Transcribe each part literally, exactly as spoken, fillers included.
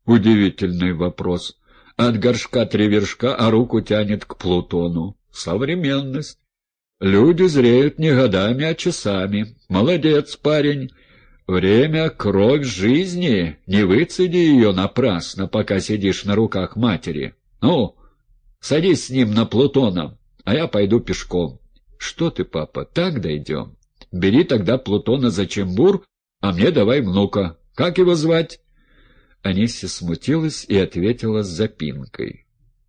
Удивительный вопрос. От горшка три вершка, а руку тянет к Плутону. Современность. Люди зреют не годами, а часами. Молодец, парень. Время — кровь жизни. Не выцеди ее напрасно, пока сидишь на руках матери. Ну, садись с ним на Плутона, а я пойду пешком. Что ты, папа, так дойдем? Бери тогда Плутона за чембур, а мне давай внука. Как его звать? Анисья смутилась и ответила с запинкой.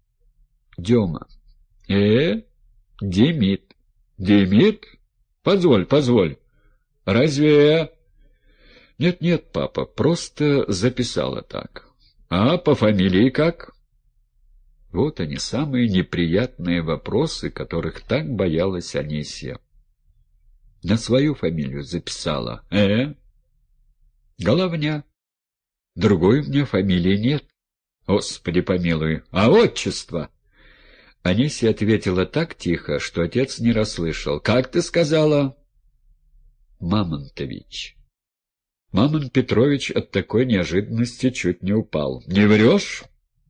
Дема. Э, Демид. Демид? Позволь, позволь. Разве я... Нет-нет, папа, просто записала так. А по фамилии как? Вот они, самые неприятные вопросы, которых так боялась Анисья. На свою фамилию записала. Э? Головня. Другой у меня фамилии нет. Господи помилуй. А отчество? Анисья ответила так тихо, что отец не расслышал. Как ты сказала? Мамонтович. Мамонт Петрович от такой неожиданности чуть не упал. Не врешь?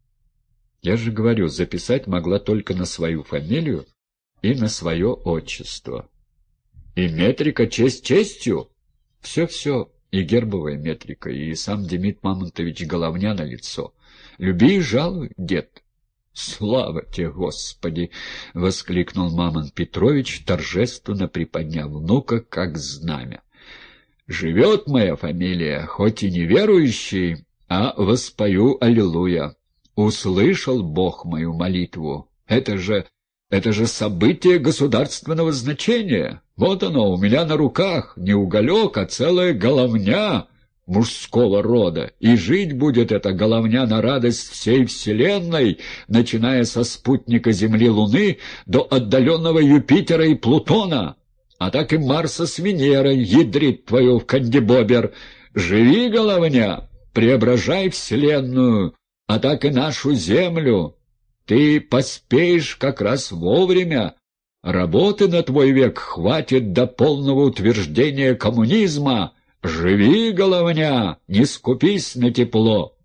Я же говорю, записать могла только на свою фамилию и на свое отчество. И метрика честь честью? Все-все, и гербовая метрика, и сам Демид Мамонтович Головня на лицо. Люби и жалуй, дед. Слава тебе, Господи! — воскликнул Мамонт Петрович, торжественно приподняв внука, как знамя. Живет моя фамилия, хоть и неверующий, а воспою аллилуйя. Услышал Бог мою молитву. Это же... это же событие государственного значения. Вот оно, у меня на руках, не уголек, а целая головня мужского рода. И жить будет эта головня на радость всей вселенной, начиная со спутника Земли Луны до отдаленного Юпитера и Плутона. А так и Марса с Венерой, ядрит твою в кандибобер. Живи, головня, преображай вселенную, а так и нашу Землю. Ты поспеешь как раз вовремя. Работы на твой век хватит до полного утверждения коммунизма. Живи, головня, не скупись на тепло.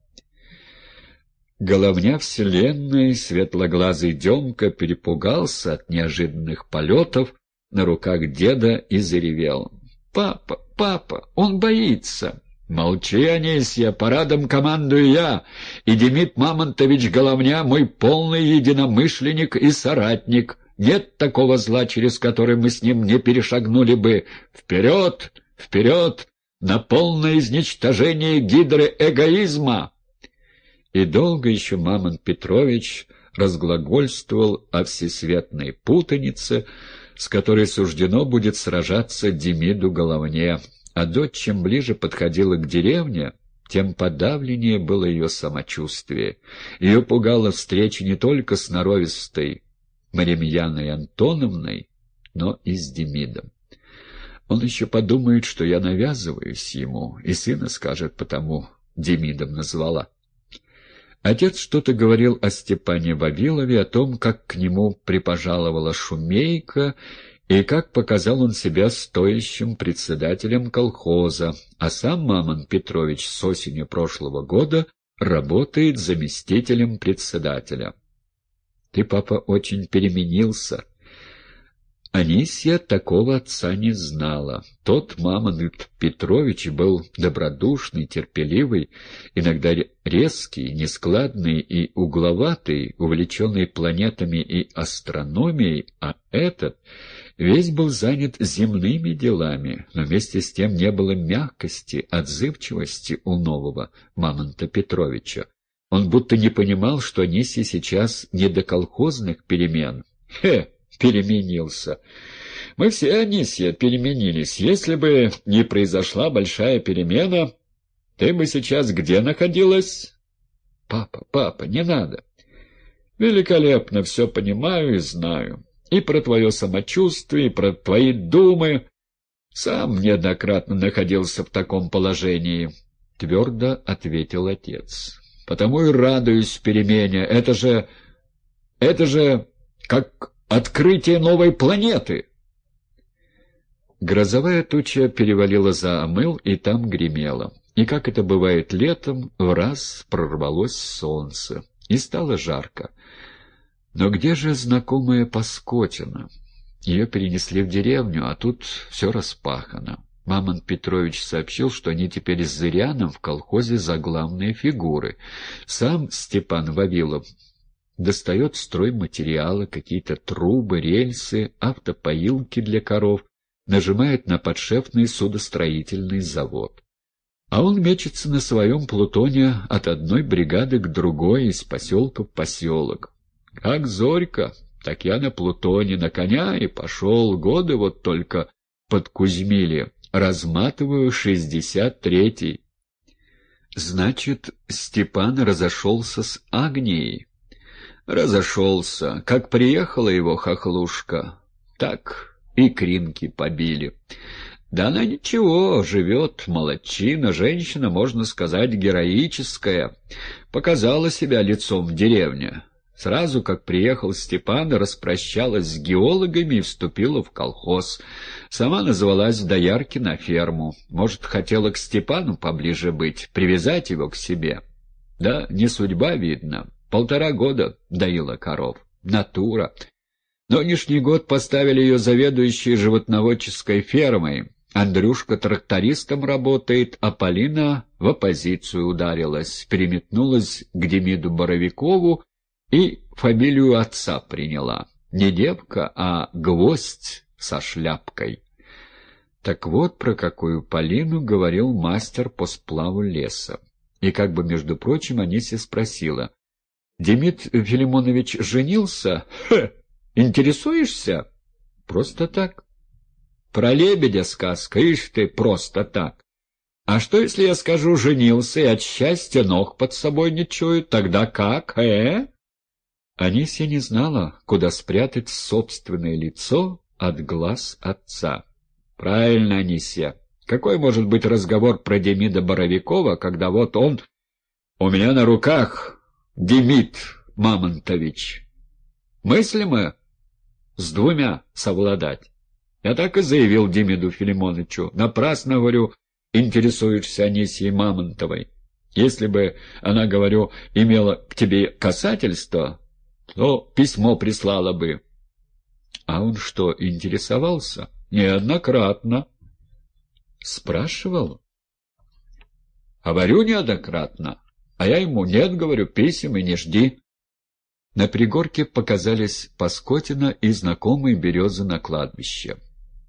Головня вселенной, светлоглазый Демка, перепугался от неожиданных полетов на руках деда и заревел. «Папа, папа, он боится!» «Молчи, Анисья, парадом командую я, и Демид Мамонтович Головня мой полный единомышленник и соратник. Нет такого зла, через который мы с ним не перешагнули бы. Вперед, вперед, на полное изничтожение гидры эгоизма!» И долго еще Мамонт Петрович разглагольствовал о всесветной путанице, с которой суждено будет сражаться Демиду Головне. А дочь, чем ближе подходила к деревне, тем подавленнее было ее самочувствие. Ее пугала встреча не только с норовистой Маримьяной Антоновной, но и с Демидом. Он еще подумает, что я навязываюсь ему, и сына скажет, потому Демидом назвала. Отец что-то говорил о Степане Вавилове, о том, как к нему припожаловала Шумейка, и как показал он себя стоящим председателем колхоза, а сам Мамонт Петрович с осени прошлого года работает заместителем председателя. «Ты, папа, очень переменился». Анисья такого отца не знала. Тот Мамонт Петрович был добродушный, терпеливый, иногда резкий, нескладный и угловатый, увлеченный планетами и астрономией, а этот весь был занят земными делами, но вместе с тем не было мягкости, отзывчивости у нового Мамонта Петровича. Он будто не понимал, что Анисья сейчас не до колхозных перемен. Хе! Переменился. Мы все, Анисья, переменились. Если бы не произошла большая перемена, ты бы сейчас где находилась? Папа, папа, не надо. Великолепно все понимаю и знаю. И про твое самочувствие, и про твои думы. Сам неоднократно находился в таком положении, — твердо ответил отец. Потому и радуюсь перемене. Это же... это же как... открытие новой планеты!» Грозовая туча перевалила за Амыл, и там гремело. И, как это бывает летом, в раз прорвалось солнце, и стало жарко. Но где же знакомая Паскотина? Ее перенесли в деревню, а тут все распахано. Мамонт Петрович сообщил, что они теперь с Зыряном в колхозе заглавные фигуры. Сам Степан Вавилов достает стройматериалы, какие-то трубы, рельсы, автопоилки для коров, нажимает на подшефный судостроительный завод. А он мечется на своем Плутоне от одной бригады к другой, из поселка в поселок. Как Зорька, так я на Плутоне, на коня и пошел. Годы вот только подкузмили. Разматываю шестьдесят третий. Значит, Степан разошелся с Агнией? Разошелся. Как приехала его хохлушка, так и кринки побили. Да она ничего, живет, молодчина, женщина, можно сказать, героическая. Показала себя лицом в деревне. Сразу, как приехал Степан, распрощалась с геологами и вступила в колхоз. Сама назвалась в доярке на ферму. Может, хотела к Степану поближе быть, привязать его к себе. Да не судьба, видно. Полтора года доила коров. Натура. Нынешний год поставили ее заведующей животноводческой фермой. Андрюшка трактористом работает, а Полина в оппозицию ударилась, переметнулась к Демиду Боровикову и фамилию отца приняла. Не девка, а гвоздь со шляпкой. Так вот про какую Полину говорил мастер по сплаву леса. И как бы, между прочим, Анисья спросила: «Демид Филимонович женился? Хе! Интересуешься?» «Просто так». «Про лебедя сказка, ишь ты, просто так. А что, если я скажу, женился и от счастья ног под собой не чует, тогда как, э?» Анисья не знала, куда спрятать собственное лицо от глаз отца. «Правильно, Анисья. Какой может быть разговор про Демида Боровикова, когда вот он у меня на руках, Демид Мамонтович? Мыслимо с двумя совладать?» Я так и заявил Демиду Филимоновичу. Напрасно, говорю, интересуешься Анисьей Мамонтовой. Если бы она, говорю, имела к тебе касательство, то письмо прислала бы. А он что, интересовался? Неоднократно. Спрашивал? Говорю, неоднократно. А я ему: нет, говорю, писем и не жди. На пригорке показались Паскотина и знакомые березы на кладбище.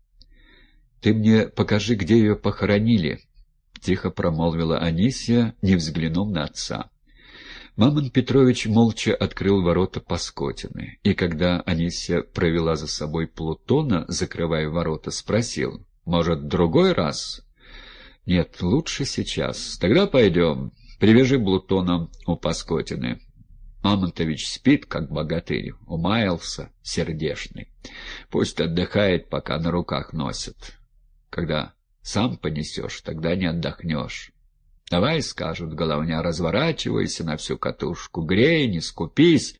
«Ты мне покажи, где ее похоронили», — тихо промолвила Анисья, не взглянув на отца. Мамонт Петрович молча открыл ворота Паскотины, и когда Анисья провела за собой Плутона, закрывая ворота, спросил: «Может, другой раз?» «Нет, лучше сейчас. Тогда пойдем. Привяжи Плутона у Паскотины». Мамонтович спит, как богатырь, умаялся, сердешный. Пусть отдыхает, пока на руках носит. Когда сам понесешь, тогда не отдохнешь. Давай, скажут, головня, разворачивайся на всю катушку, грей, не скупись.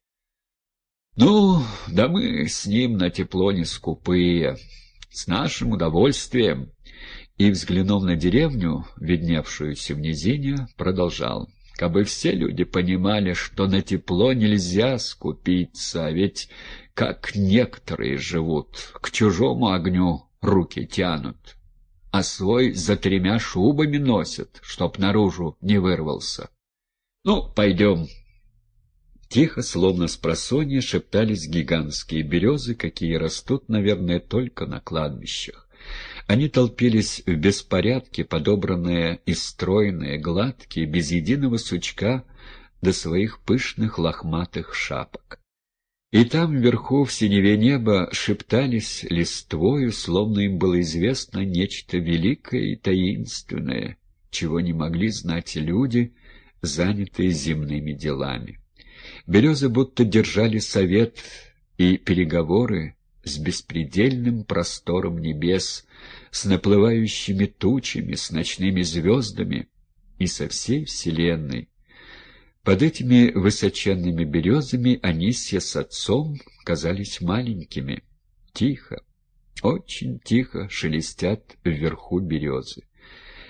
Ну, да мы с ним на тепло не скупые, с нашим удовольствием. И, взглянув на деревню, видневшуюся в низине, продолжал: «Кабы все люди понимали, что на тепло нельзя скупиться, а ведь как некоторые живут, к чужому огню руки тянут, а свой за тремя шубами носят, чтоб наружу не вырвался. Ну, пойдем». Тихо, словно спросонья, шептались гигантские березы, какие растут, наверное, только на кладбищах. Они толпились в беспорядке, подобранные и стройные, гладкие, без единого сучка до своих пышных лохматых шапок. И там, вверху, в синеве неба, шептались листвою, словно им было известно нечто великое и таинственное, чего не могли знать люди, занятые земными делами. Березы будто держали совет и переговоры с беспредельным простором небес, с наплывающими тучами, с ночными звездами и со всей вселенной. Под этими высоченными березами Анисья с отцом казались маленькими. Тихо, очень тихо шелестят вверху березы.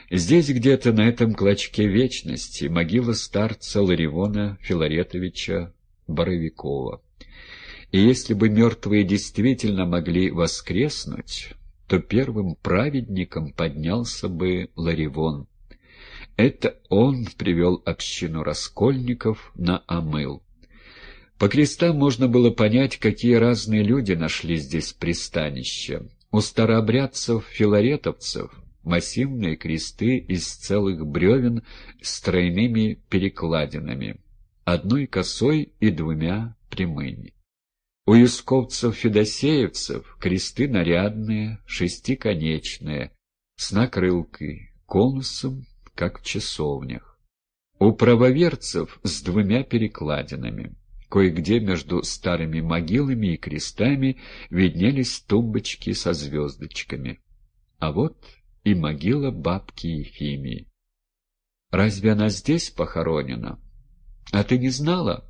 Здесь где-то, на этом клочке вечности, могила старца Ларивона Филаретовича Боровикова. И если бы мертвые действительно могли воскреснуть, то первым праведником поднялся бы Ларивон. Это он привел общину раскольников на омыл. По крестам можно было понять, какие разные люди нашли здесь пристанище. У старообрядцев-филаретовцев массивные кресты из целых бревен с тройными перекладинами, одной косой и двумя прямыми. У юсковцев-федосеевцев кресты нарядные, шестиконечные, с накрылкой, конусом, как в часовнях. У правоверцев с двумя перекладинами. Кое-где между старыми могилами и крестами виднелись тумбочки со звездочками. А вот и могила бабки Ефимии. «Разве она здесь похоронена? А ты не знала?»